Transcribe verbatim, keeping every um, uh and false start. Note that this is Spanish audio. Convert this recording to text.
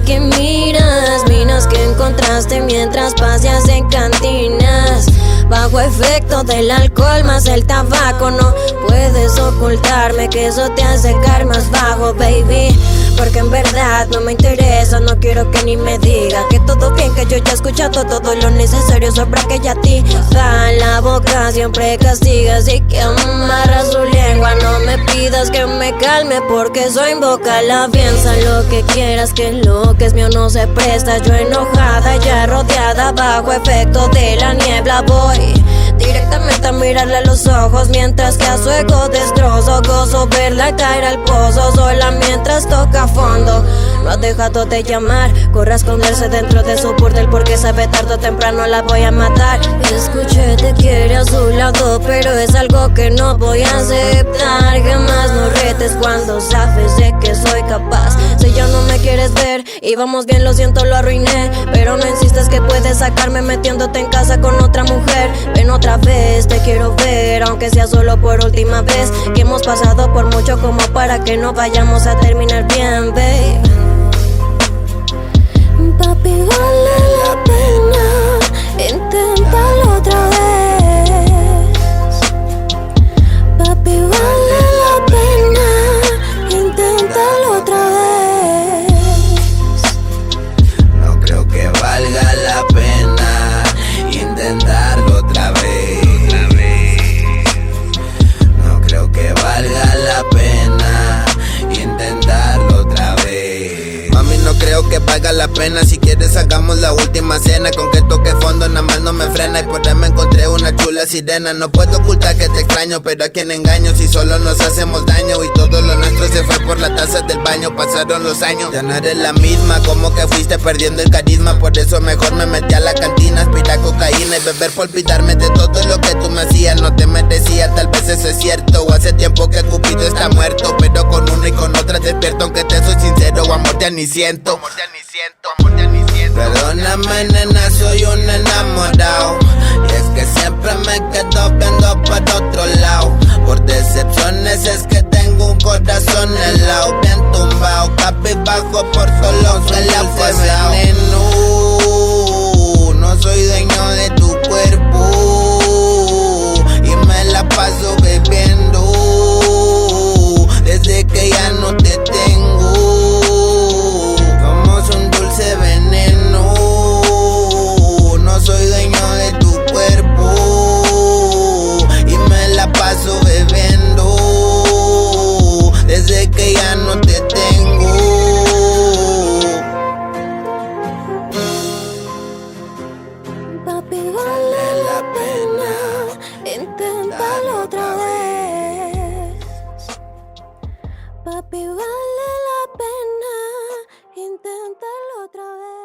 que miras, minas que encontraste mientras paseas en cantinas. Bajo efecto del alcohol más el tabaco, no puedes ocultarme que eso te hace caer más bajo, baby. Porque en verdad no me interesa, no quiero que ni me diga que todo bien, que yo ya he escuchado todo lo necesario sobre aquella tipa. La boca siempre castiga, así que amarra su lengua. No me pidas que me calme porque soy invócala. Piensa lo que quieras, que lo que es mío no se presta. Yo enojada, ya rodeada, bajo efecto de la niebla voy directamente a mirarle a los ojos, mientras que a su ego destrozo. Gozo verla caer al pozo sola mientras toca fondo. No ha dejado de llamar, corre a esconderse dentro de su burdel porque sabe tarde o temprano la voy a matar. Escuché te quiere a su lado, pero es algo que no voy a aceptar. Jamás no retes cuando sabes de que soy capaz. Si ya no me quieres ver y vamos bien, lo siento, lo arruiné, pero no insistes que puedes sacarme metiéndote en casa con otra mujer. Ven otra vez, te quiero ver, aunque sea solo por última vez, que hemos pasado por mucho como para que no vayamos a terminar bien, babe. Papi, vale la pena, inténtalo otra vez. Papi, vale la pena, inténtalo otra vez. No creo que valga la pena intentarlo otra vez. No creo que valga la pena intentarlo otra vez. Mami, no creo que valga la pena. Si quieres hagamos la última cena, con que toque fondo nada más no me frena. Y por ahí me encontré una chula sirena. No puedo ocultar que te extraño, pero a quien engaño si solo nos hacemos daño. Y todo lo nuestro se fue por la taza del baño. Pasaron los años, ya no eres la misma, como que fuiste perdiendo el carisma. Por eso mejor me metí a la cantina, aspirar cocaína y beber por olvidarme de todo lo que tú me hacías. No te merecía, tal vez eso es cierto. Hace tiempo que Cupido está muerto, pero con una y con otra despierto. Aunque te soy sincero, amor ya ni siento. Amor ya ni siento, amor ya ni siento. Perdóname, nena, soy un enamorado. Y es que siempre me quedo viendo para otro lado. Por decepciones es que tengo un corazón helado, bien tumbado, capibajo por solo suele pasado. Veneno, no soy dueño de tu cuerpo y me la paso bebiendo desde que ya no te tengo. Somos un dulce veneno, no soy dueño de tu cuerpo y me la paso bebiendo desde que ya no te tengo. Papi, vale la pena, inténtalo otra vez. Papi, vale la pena, inténtalo otra vez.